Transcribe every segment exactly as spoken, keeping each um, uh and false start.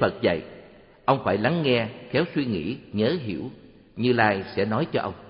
Phật dạy, ông phải lắng nghe, khéo suy nghĩ, nhớ hiểu. Như Lai sẽ nói cho ông: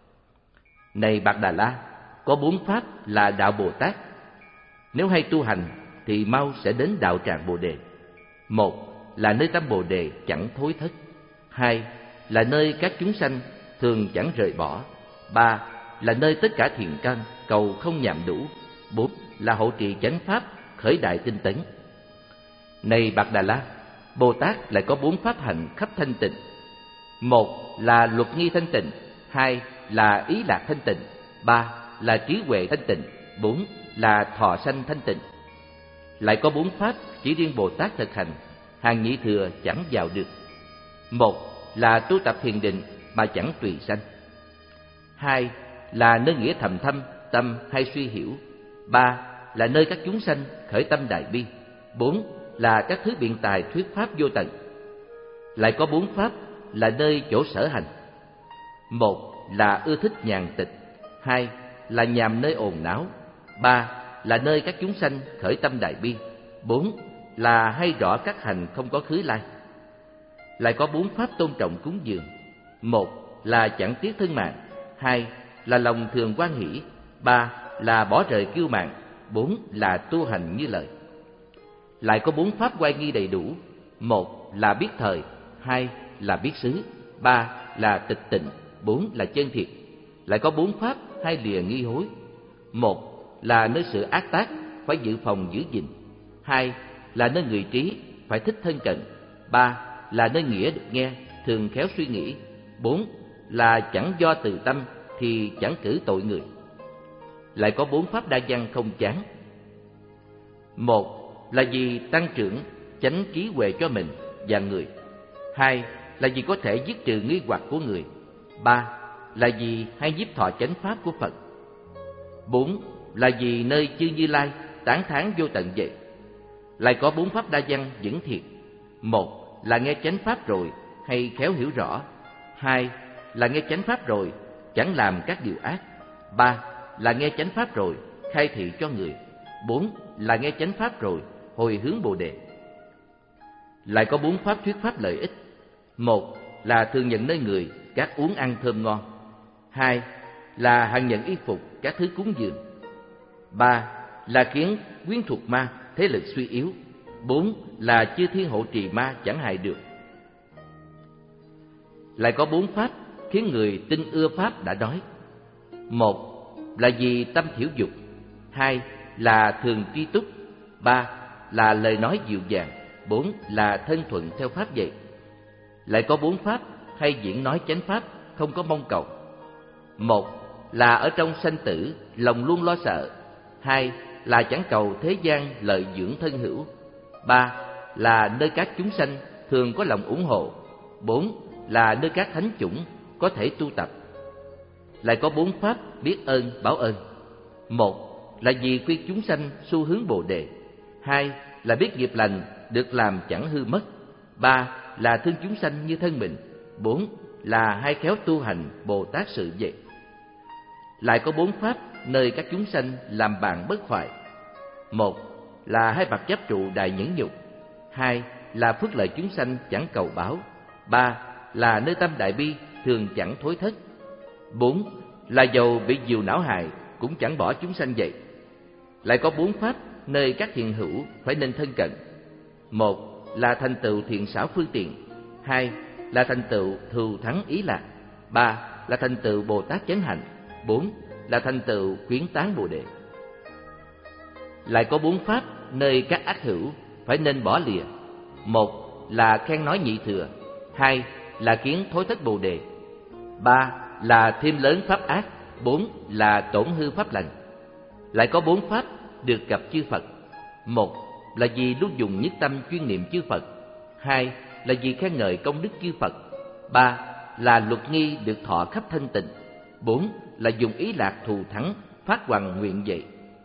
Này Bạc Đà La, có bốn pháp là đạo Bồ Tát. Nếu hay tu hành thì mau sẽ đến đạo tràng Bồ Đề. Một là nơi tâm Bồ Đề chẳng thối thất. Hai là nơi các chúng sanh thường chẳng rời bỏ. Ba là nơi tất cả thiện căn cầu không nhàm đủ. Bốn là hộ trì chánh pháp khởi đại tinh tấn. Này Bạc Đà La, Bồ Tát lại có bốn pháp hạnh khắp thanh tịnh. Một là luật nghi thanh tịnh. Hai là ý lạc thanh tịnh. Ba là trí huệ thanh tịnh. Bốn là thọ sanh thanh tịnh. Lại có bốn pháp chỉ riêng Bồ Tát thực hành, hàng nhị thừa chẳng vào được. Một là tu tập thiền định mà chẳng tùy sanh. Hai là nơi nghĩa thầm thâm, tâm hay suy hiểu. Ba là nơi các chúng sanh khởi tâm đại bi. Bốn là các thứ biện tài thuyết pháp vô tận. Lại có bốn pháp là nơi chỗ sở hành. Một là ưa thích nhàn tịch. Hai là nhàm nơi ồn náo. Ba là nơi các chúng sanh khởi tâm đại bi. Bốn là hay rõ các hành không có khứ lai. Lại có bốn pháp tôn trọng cúng dường. Một là chẳng tiếc thân mạng. Hai là lòng thường hoan hỷ. Ba là bỏ rời kiêu mạn. Bốn là tu hành như lời. Lại có bốn pháp oai nghi đầy đủ. Một là biết thời. Hai là biết xứ. Ba là tịch tịnh. Bốn là chân thiệt. Lại có bốn pháp hai lìa nghi hối. Một là nơi sự ác tác phải dự phòng giữ gìn. Hai là nơi người trí phải thích thân cận. Ba là nơi nghĩa được nghe thường khéo suy nghĩ. Bốn là chẳng do từ tâm thì chẳng cử tội người. Lại có bốn pháp đa văn không chán. Một là vì tăng trưởng chánh trí huệ cho mình và người. Hai là vì có thể dứt trừ nghi hoặc của người. Ba là vì hay nhiếp thọ chánh pháp của Phật. Bốn là vì nơi chư Như Lai tán thán vô tận vậy. Lại có bốn pháp đa văn vững thiệt. Một là nghe chánh pháp rồi hay khéo hiểu rõ. Hai là nghe chánh pháp rồi chẳng làm các điều ác. Ba là nghe chánh pháp rồi khai thị cho người. Bốn là nghe chánh pháp rồi hồi hướng Bồ Đề. Lại có bốn pháp thuyết pháp lợi ích. Một là thường nhận nơi người các uống ăn thơm ngon. Hai là hằng nhận y phục các thứ cúng dường. Ba là khiến quyến thuộc ma thế lực suy yếu. Bốn là chư thiên hộ trì ma chẳng hại được. Lại có bốn pháp khiến người tin ưa pháp đã nói. Một là vì tâm thiểu dục. Hai là thường tri túc. Ba là lời nói dịu dàng. Bốn là thân thuận theo pháp dạy. Lại có bốn pháp hay diễn nói chánh pháp không có mong cầu. Một là ở trong sanh tử lòng luôn lo sợ. Hai là chẳng cầu thế gian lợi dưỡng thân hữu. Ba là nơi các chúng sanh thường có lòng ủng hộ. Bốn là nơi các thánh chủng có thể tu tập. Lại có bốn pháp biết ơn báo ơn. Một là vì khuyên chúng sanh xu hướng Bồ Đề. Hai là biết nghiệp lành được làm chẳng hư mất. Ba là thương chúng sanh như thân mình. Bốn là hay khéo tu hành Bồ Tát sự vậy. Lại có bốn pháp nơi các chúng sanh làm bạn bất hoại. Một là hai bậc chấp trụ đại nhẫn nhục. Hai là phước lợi chúng sanh chẳng cầu báo. Ba là nơi tâm đại bi thường chẳng thối thất. Bốn là dầu bị diều não hại cũng chẳng bỏ chúng sanh vậy. Lại có bốn pháp nơi các thiện hữu phải nên thân cận. Một là thành tựu thiện xảo phương tiện. Hai là thành tựu thù thắng ý lạc. Ba là thành tựu Bồ Tát chánh hạnh. Bốn là thành tựu khuyến tán Bồ Đề. Lại có bốn pháp nơi các ác hữu phải nên bỏ lìa. Một là khen nói nhị thừa. Hai là kiến thối thất Bồ Đề. Ba là thêm lớn pháp ác. Bốn là tổn hư pháp lành. Lại có bốn pháp được gặp chư Phật. Một là vì luôn dùng nhất tâm chuyên niệm chư Phật. Hai là vì khen ngợi công đức chư Phật. Ba là luật nghi được thọ khắp thanh tịnh. Bốn là dùng ý lạc thù thắng phát hoằng nguyện vậy.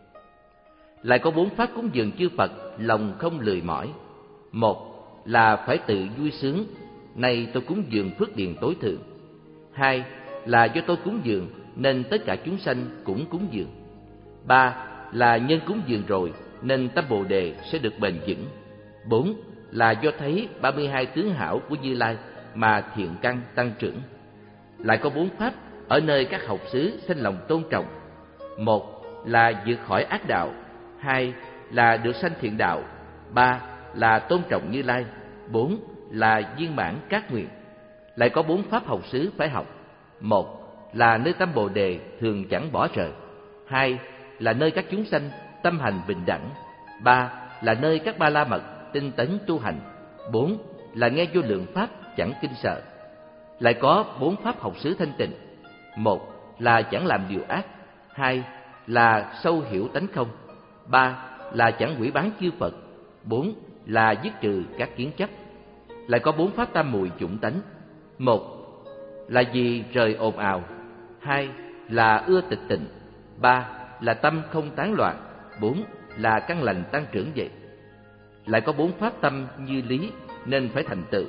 Lại có bốn pháp cúng dường chư Phật lòng không lười mỏi. Một là phải tự vui sướng, nay tôi cúng dường phước điền tối thượng. Hai là do tôi cúng dường nên tất cả chúng sanh cũng cúng dường. Ba là nhân cúng dường rồi nên tâm Bồ Đề sẽ được bền vững. Bốn là do thấy ba mươi hai tướng hảo của Như Lai mà thiện căn tăng trưởng. Lại có bốn pháp ở nơi các học xứ sinh lòng tôn trọng. Một là vượt khỏi ác đạo, hai là được sanh thiện đạo, ba là tôn trọng Như Lai, bốn là viên mãn các nguyện. Lại có bốn pháp học xứ phải học. Một là nơi tâm Bồ Đề thường chẳng bỏ rời, hai là nơi các chúng sanh tâm hành bình đẳng, ba là nơi các ba la mật tinh tấn tu hành, bốn là nghe vô lượng pháp chẳng kinh sợ. Lại có bốn pháp học xứ thanh tịnh. Một là chẳng làm điều ác, hai là sâu hiểu tánh không, ba là chẳng hủy báng chư Phật, bốn là dứt trừ các kiến chấp. Lại có bốn pháp tam muội chủng tánh. Một là vì rời ồn ào, hai là ưa tịch tịnh, ba là tâm không tán loạn, bốn là căn lành tăng trưởng vậy. Lại có bốn pháp tâm như lý nên phải thành tựu.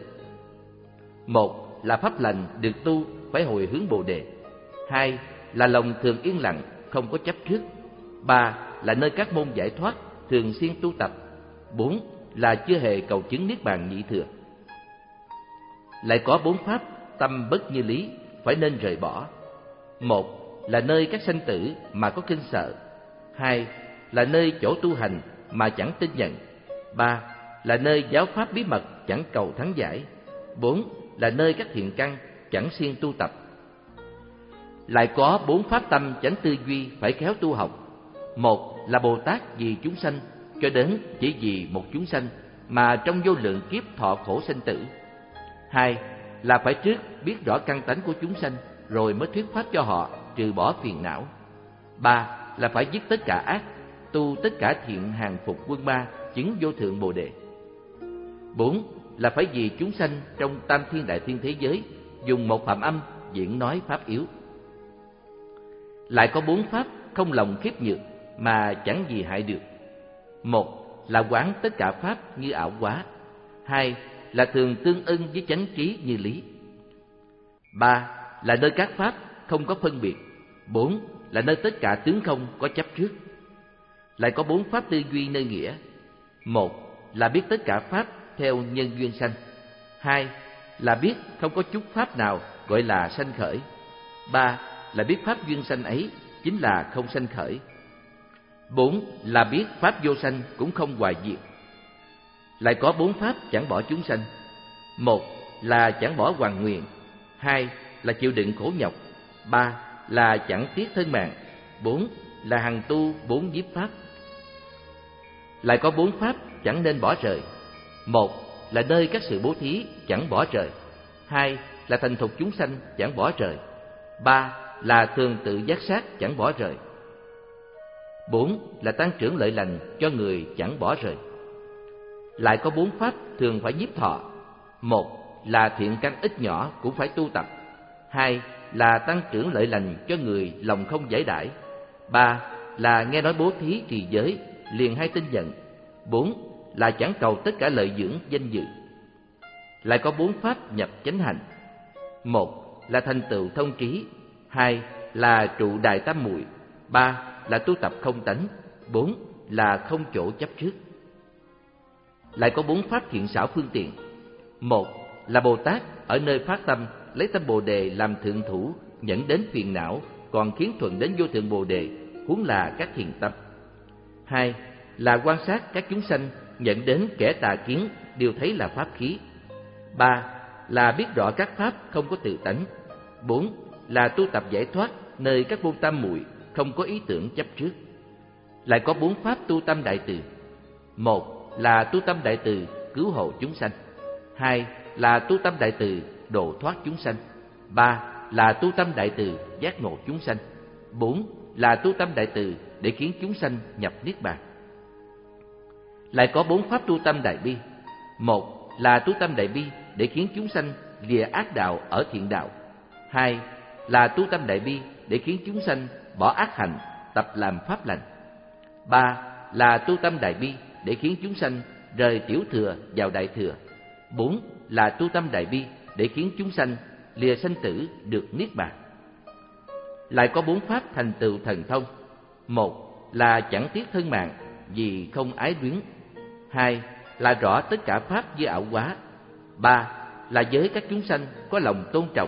Một là pháp lành được tu phải hồi hướng Bồ Đề, hai là lòng thường yên lặng không có chấp trước, ba là nơi các môn giải thoát thường xuyên tu tập, bốn là chưa hề cầu chứng niết bàn nhị thừa. Lại có bốn pháp tâm bất như lý phải nên rời bỏ. Một là nơi các sanh tử mà có kinh sợ, hai là nơi chỗ tu hành mà chẳng tin nhận, ba là nơi giáo pháp bí mật chẳng cầu thắng giải, bốn là nơi các thiện căn chẳng siêng tu tập. Lại có bốn pháp tâm chánh tư duy phải khéo tu học. Một là Bồ Tát vì chúng sanh, cho đến chỉ vì một chúng sanh mà trong vô lượng kiếp thọ khổ sinh tử. Hai là phải trước biết rõ căn tánh của chúng sanh rồi mới thuyết pháp cho họ trừ bỏ phiền não. Ba là phải dứt tất cả ác, tu tất cả thiện hàng phục quân ma, chứng vô thượng Bồ Đề. Bốn là phải vì chúng sanh trong tam thiên đại thiên thế giới dùng một phạm âm diễn nói pháp yếu. Lại có bốn pháp không lòng khiếp nhược mà chẳng gì hại được. Một là quán tất cả pháp như ảo quá, hai là thường tương ưng với chánh trí như lý, ba là nơi các pháp không có phân biệt, bốn là nơi tất cả tướng không có chấp trước. Lại có bốn pháp tư duy nơi nghĩa. Một là biết tất cả pháp theo nhân duyên sanh, hai là biết không có chút pháp nào gọi là sanh khởi, ba là biết pháp duyên sanh ấy chính là không sanh khởi, bốn là biết pháp vô sanh cũng không hoại diệt. Lại có bốn pháp chẳng bỏ chúng sanh. Một là chẳng bỏ hoàn nguyện, hai là chịu đựng khổ nhọc, ba là chẳng tiếc thân mạng, bốn là hằng tu bốn nhiếp pháp. Lại có bốn pháp chẳng nên bỏ rời. Một là nơi các sự bố thí chẳng bỏ rời, hai là thành thục chúng sanh chẳng bỏ rời, ba là thường tự giác sát chẳng bỏ rời, bốn là tăng trưởng lợi lành cho người chẳng bỏ rời. Lại có bốn pháp thường phải nhiếp thọ. Một là thiện căn ít nhỏ cũng phải tu tập, hai là tăng trưởng lợi lành cho người lòng không giải đãi, ba là nghe nói bố thí trì giới liền hay tin nhận, bốn là chẳng cầu tất cả lợi dưỡng danh dự. Lại có bốn pháp nhập chánh hành. Một là thành tựu thông trí, hai là trụ đài tam muội, ba là tu tập không tánh, bốn là không chỗ chấp trước. Lại có bốn pháp thiện xảo phương tiện. Một là Bồ Tát ở nơi phát tâm lấy tâm Bồ Đề làm thượng thủ, dẫn đến phiền não còn khiến thuận đến vô thượng Bồ Đề, huống là các thiền tâm. Hai là quan sát các chúng sanh, nhận đến kẻ tà kiến đều thấy là pháp khí. Ba là biết rõ các pháp không có tự tánh. Bốn là tu tập giải thoát nơi các môn tam muội, không có ý tưởng chấp trước. Lại có bốn pháp tu tâm đại từ. Một là tu tâm đại từ cứu hộ chúng sanh, hai là tu tâm đại từ độ thoát chúng sanh, ba là tu tâm đại từ giác ngộ chúng sanh, bốn là tu tâm đại từ để khiến chúng sanh nhập niết bàn. Lại có bốn pháp tu tâm đại bi. Một là tu tâm đại bi để khiến chúng sanh lìa ác đạo ở thiện đạo, hai là tu tâm đại bi để khiến chúng sanh bỏ ác hành tập làm pháp lành, ba là tu tâm đại bi để khiến chúng sanh rời tiểu thừa vào đại thừa, bốn là tu tâm đại bi để khiến chúng sanh lìa sanh tử được niết bàn. Lại có bốn pháp thành tựu thần thông. Một là chẳng tiếc thân mạng vì không ái luyến, hai là rõ tất cả pháp như ảo hóa. Ba là với các chúng sanh có lòng tôn trọng.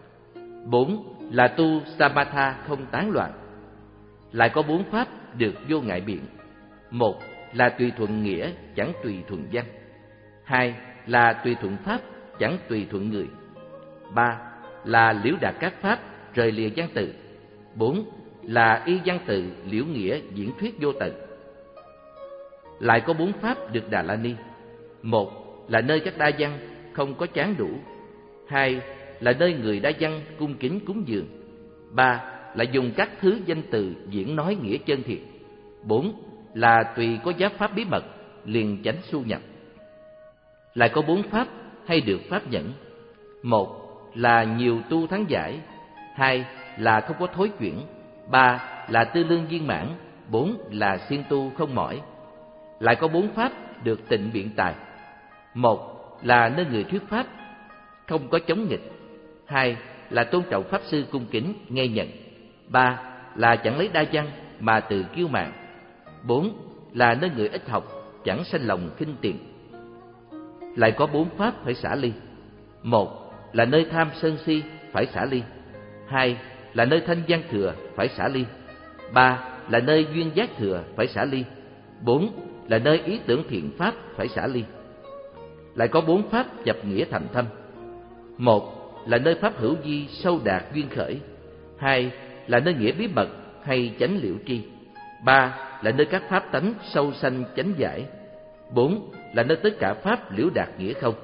Bốn là tu samatha không tán loạn. Lại có bốn pháp được vô ngại biện. Một là tùy thuận nghĩa, chẳng tùy thuận văn. Hai là tùy thuận pháp, chẳng tùy thuận người. Ba là liễu đạt các pháp, rời lìa văn tự. Bốn là y văn tự, liễu nghĩa, diễn thuyết vô tận. Lại có bốn pháp được Đà La Ni. Một là nơi các đa văn không có chán đủ. Hai là nơi người đa văn cung kính cúng dường. Ba là dùng các thứ danh từ diễn nói nghĩa chân thiệt. Bốn là tùy có giáo pháp bí mật, liền chánh su nhập. Lại có bốn pháp hay được pháp nhẫn. Một là nhiều tu thắng giải. Hai là không có thối chuyển. Ba là tư lương viên mãn. Bốn là siêng tu không mỏi. Lại có bốn pháp được tịnh biện tài. Một là nơi người thuyết pháp không có chống nghịch. Hai là tôn trọng pháp sư cung kính nghe nhận. Ba là chẳng lấy đa văn mà từ kiêu mạn. Bốn là nơi người ít học chẳng sanh lòng khinh tiền. Lại có bốn pháp phải xả ly. Một là nơi tham sân si phải xả ly. Hai là nơi thanh văn thừa phải xả ly. Ba là nơi duyên giác thừa phải xả ly. Bốn là nơi ý tưởng thiện pháp phải xả ly. Lại có bốn pháp nhập nghĩa thành thâm. Một là nơi pháp hữu vi sâu đạt duyên khởi. Hai là nơi nghĩa bí mật hay chánh liễu tri. Ba là nơi các pháp tánh sâu sanh chánh giải. Bốn là nơi tất cả pháp liễu đạt nghĩa không.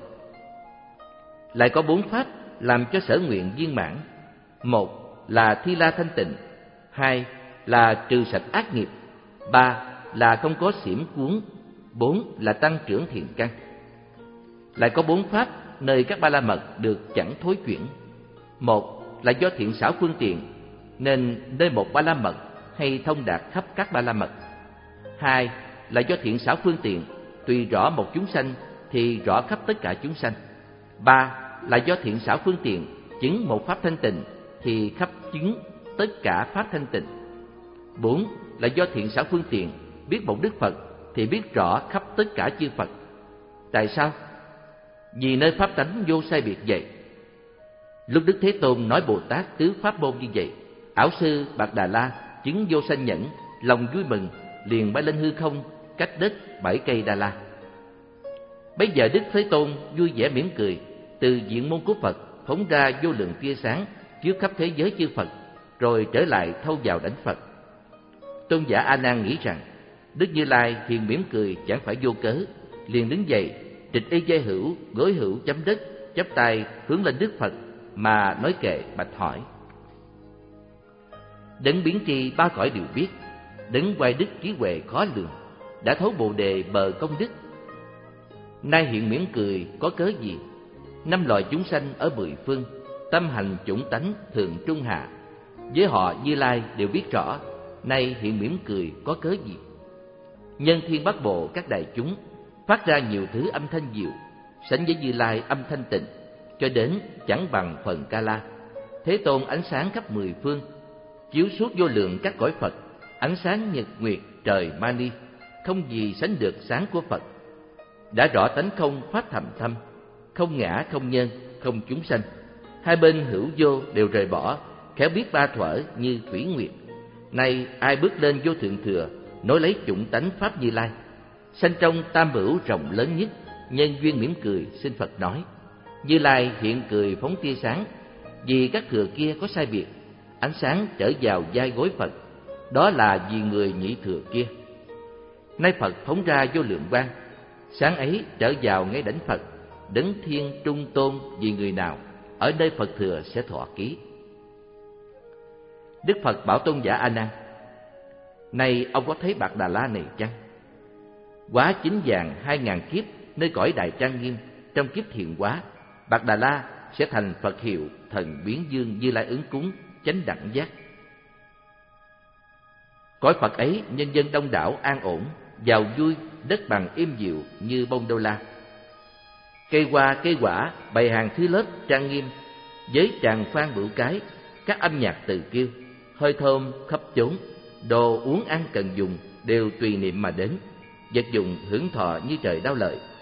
Lại có bốn pháp làm cho sở nguyện viên mãn. Một là thi la thanh tịnh. Hai là trừ sạch ác nghiệp. Ba là không có xiểm cuốn. Bốn là tăng trưởng thiện căn. Lại có bốn pháp nơi các ba la mật được chẳng thối chuyển. Một là do thiện xảo phương tiện, nên nơi một ba la mật hay thông đạt khắp các ba la mật. Hai là do thiện xảo phương tiện, tùy rõ một chúng sanh thì rõ khắp tất cả chúng sanh. Ba là do thiện xảo phương tiện, chứng một pháp thanh tịnh thì khắp chứng tất cả pháp thanh tịnh. Bốn là do thiện xảo phương tiện, biết một Đức Phật thì biết rõ khắp tất cả chư Phật. Tại sao? Vì nơi pháp tánh vô sai biệt vậy. Lúc Đức Thế Tôn nói Bồ Tát tứ pháp môn như vậy, ảo sư Bạc Đà La chứng vô sanh nhẫn, lòng vui mừng, liền bay lên hư không, cách đất bảy cây Đà La. Bấy giờ Đức Thế Tôn vui vẻ mỉm cười, từ diện môn của Phật phóng ra vô lượng tia sáng chiếu khắp thế giới chư Phật, rồi trở lại thâu vào đảnh Phật. Tôn giả A Nan nghĩ rằng Đức Như Lai hiền mỉm cười chẳng phải vô cớ, liền đứng dậy, trịch y giai hữu, gối hữu chấm đất, chắp tay hướng lên Đức Phật mà nói kệ bạch hỏi: Đấng biến tri ba cõi đều biết, đấng oai đức trí huệ khó lường, đã thấu bồ đề bờ công đức. Nay hiện mỉm cười có cớ gì? Năm loài chúng sanh ở mười phương, tâm hành chủng tánh thường trung hạ, với họ Như Lai đều biết rõ. Nay hiện mỉm cười có cớ gì? Nhân thiên bát bộ các đại chúng phát ra nhiều thứ âm thanh diệu, sánh với Như Lai âm thanh tịnh, cho đến chẳng bằng phần ca la. Thế Tôn ánh sáng khắp mười phương, chiếu suốt vô lượng các cõi Phật, ánh sáng nhật nguyệt trời mani, không gì sánh được sáng của Phật. Đã rõ tánh không pháp thầm thâm, không ngã không nhân không chúng sanh, hai bên hữu vô đều rời bỏ, khéo biết ba thuở như thủy nguyệt. Nay ai bước lên vô thượng thừa, nối lấy chủng tánh pháp Như Lai, sanh trong tam bửu rộng lớn nhất, nhân duyên mỉm cười xin Phật nói: Như Lai hiện cười phóng tia sáng, vì các thừa kia có sai biệt, ánh sáng trở vào vai gối Phật, đó là vì người nhị thừa kia. Nay Phật phóng ra vô lượng quang, sáng ấy trở vào ngay đảnh Phật, đấng thiên trung tôn vì người nào ở nơi Phật thừa sẽ thọ ký. Đức Phật bảo tôn giả A Nan: Này ông có thấy Bạc Đà La này chăng? Quá chín vàng hai ngàn kiếp nơi cõi đại trang nghiêm, trong kiếp thiện quá, Bạc Đà La sẽ thành Phật hiệu thần biến dương Như Lai ứng cúng chánh đẳng giác. Cõi Phật ấy nhân dân đông đảo an ổn, giàu vui, đất bằng êm dịu như bông đô la. Cây hoa cây quả bày hàng thứ lớp trang nghiêm, với tràng phan bửu cái, các âm nhạc từ kêu, hơi thơm khắp chốn, đồ uống ăn cần dùng đều tùy niệm mà đến, vật dụng hưởng thọ như trời đao lợi.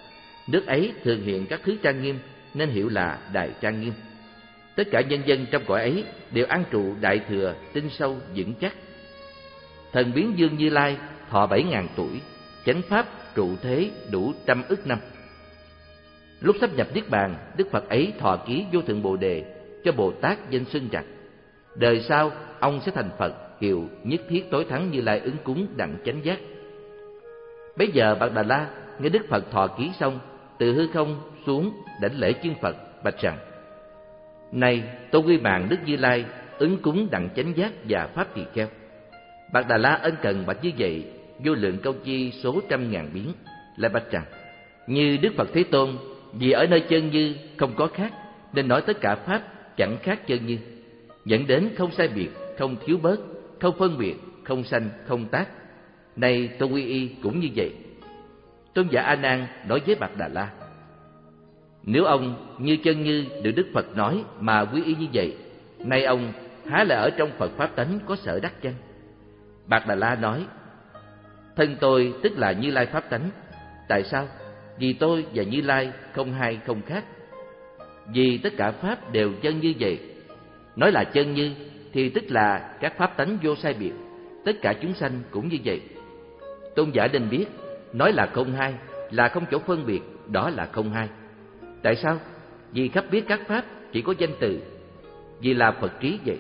Nước ấy thường hiện các thứ trang nghiêm nên hiệu là đài trang nghiêm. Tất cả nhân dân trong cõi ấy đều an trụ đại thừa tinh sâu vững chắc. Thần biến Dương Như Lai thọ bảy ngàn tuổi, chánh pháp trụ thế đủ trăm ức năm. Lúc sắp nhập niết bàn, Đức Phật ấy thọ ký vô thượng Bồ Đề cho Bồ Tát danh xưng rằng đời sau ông sẽ thành Phật hiệu nhất thiết tối thắng Như Lai ứng cúng đặng chánh giác. Bấy giờ Bạt Đà La nghe Đức Phật thọ ký xong, từ hư không xuống đảnh lễ chân Phật bạch rằng: Này Tôn Quy Mạng Đức Như Lai ứng cúng đặng chánh giác và pháp tỳ kheo. Bạt Đà La ân cần bạch như vậy, vô lượng câu chi số trăm ngàn biến, lại bạch rằng: Như Đức Phật Thế Tôn, vì ở nơi chân như không có khác, nên nói tất cả pháp chẳng khác chân như, dẫn đến không sai biệt, không thiếu bớt, không phân biệt, không sanh, không tác. Này Tôn Quy Y cũng như vậy. Tôn giả A Nan nói với Bạt Đà La: Nếu ông như chân như được Đức Phật nói mà quy y như vậy, nay ông há là ở trong Phật pháp tánh có sở đắc chăng? Bạt Đà La nói: Thân tôi tức là Như Lai pháp tánh. Tại sao? Vì tôi và Như Lai không hai không khác. Vì tất cả pháp đều chân như vậy. Nói là chân như thì tức là các pháp tánh vô sai biệt, tất cả chúng sanh cũng như vậy. Tôn giả nên biết, nói là không hai là không chỗ phân biệt, đó là không hai. Tại sao? Vì khắp biết các pháp chỉ có danh từ, vì là Phật trí vậy.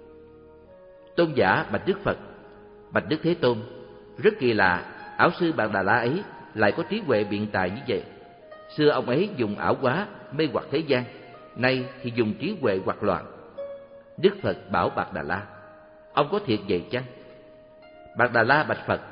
Tôn giả bạch Đức Phật: Bạch Đức Thế Tôn, rất kỳ lạ, ảo sư Bạt Đà La ấy lại có trí huệ biện tài như vậy. Xưa ông ấy dùng ảo quá mê hoặc thế gian, nay thì dùng trí huệ hoặc loạn. Đức Phật bảo Bạt Đà La: Ông có thiệt vậy chăng? Bạt Đà La bạch Phật: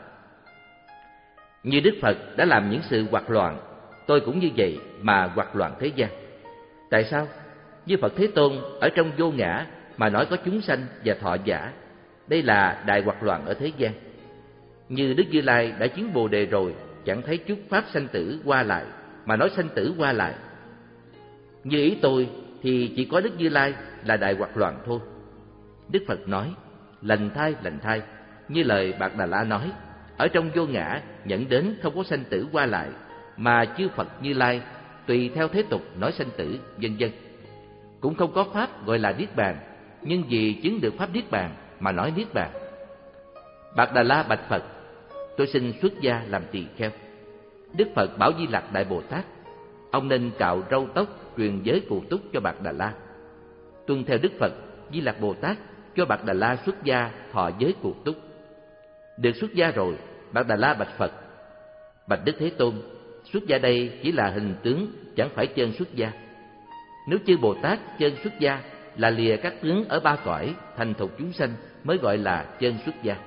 Như Đức Phật đã làm những sự hoặc loạn, tôi cũng như vậy mà hoặc loạn thế gian. Tại sao? Như Phật Thế Tôn ở trong vô ngã mà nói có chúng sanh và thọ giả, đây là đại hoặc loạn ở thế gian. Như Đức Như Lai đã chứng Bồ Đề rồi, chẳng thấy chút pháp sanh tử qua lại mà nói sanh tử qua lại. Như ý tôi thì chỉ có Đức Như Lai là đại hoặc loạn thôi. Đức Phật nói: Lành thai, lành thai. Như lời Bạt Đà La nói, ở trong vô ngã nhận đến không có sanh tử qua lại, mà chư Phật Như Lai tùy theo thế tục nói sanh tử, vân vân. Cũng không có pháp gọi là niết bàn, nhưng vì chứng được pháp niết bàn mà nói niết bàn. Bạt Đà La bạch Phật: Tôi xin xuất gia làm tỳ kheo. Đức Phật bảo Di Lặc Đại Bồ Tát: Ông nên cạo râu tóc, truyền giới cụ túc cho Bạt Đà La. Tuân theo Đức Phật, Di Lặc Bồ Tát cho Bạt Đà La xuất gia thọ giới cụ túc. Được xuất gia rồi, Bạt Đà La bạch Phật: Bạch Đức Thế Tôn, xuất gia đây chỉ là hình tướng, chẳng phải chân xuất gia. Nếu chư Bồ Tát chân xuất gia là lìa các tướng ở ba cõi, thành thục chúng sanh mới gọi là chân xuất gia.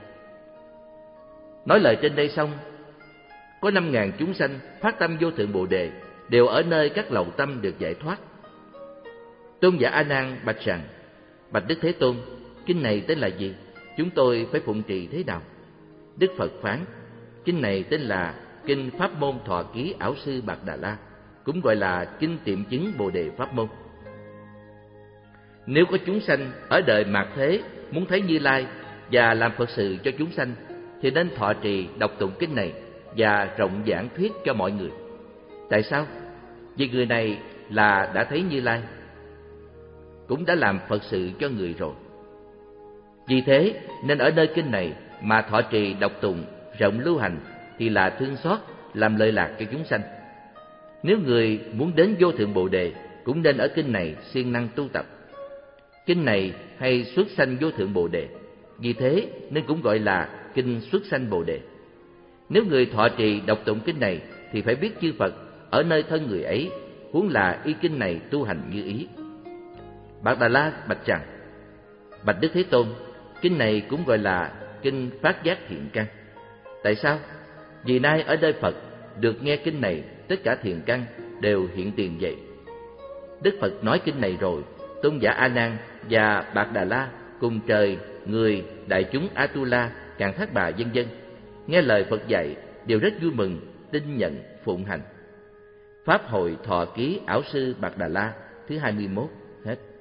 Nói lời trên đây xong, có năm ngàn chúng sanh phát tâm vô thượng Bồ Đề, đều ở nơi các lậu tâm được giải thoát. Tôn giả A Nan bạch rằng: Bạch Đức Thế Tôn, kinh này tên là gì? Chúng tôi phải phụng trì thế nào? Đức Phật phán: Kinh này tên là Kinh Pháp Môn Thọ Ký Ảo Sư Bạt Đà La, cũng gọi là Kinh Tiệm Chứng Bồ Đề Pháp Môn. Nếu có chúng sanh ở đời mạt thế muốn thấy Như Lai và làm Phật sự cho chúng sanh, thì nên thọ trì đọc tụng kinh này và rộng giảng thuyết cho mọi người. Tại sao? Vì người này là đã thấy Như Lai, cũng đã làm Phật sự cho người rồi. Vì thế nên ở nơi kinh này mà thọ trì đọc tụng, rộng lưu hành thì là thương xót, làm lợi lạc cho chúng sanh. Nếu người muốn đến vô thượng Bồ Đề, cũng nên ở kinh này siêng năng tu tập. Kinh này hay xuất sanh vô thượng Bồ Đề, vì thế nên cũng gọi là Kinh Xuất Sanh Bồ Đề. Nếu người thọ trì đọc tụng kinh này thì phải biết chư Phật ở nơi thân người ấy, huống là y kinh này tu hành như ý. Bạt Đà La bạch rằng: Bạch Đức Thế Tôn, kinh này cũng gọi là Kinh Phát Giác Thiện Căn. Tại sao? Vì nay ở nơi Phật được nghe kinh này, tất cả thiện căn đều hiện tiền vậy. Đức Phật nói kinh này rồi, Tôn giả A Nan và Bạt Đà La cùng trời, người, đại chúng Atula, Càn Thác Bà vân vân nghe lời Phật dạy đều rất vui mừng, tin nhận, phụng hành. Pháp hội thọ ký Ảo Sư Bạt Đà La thứ hai mươi mốt hết.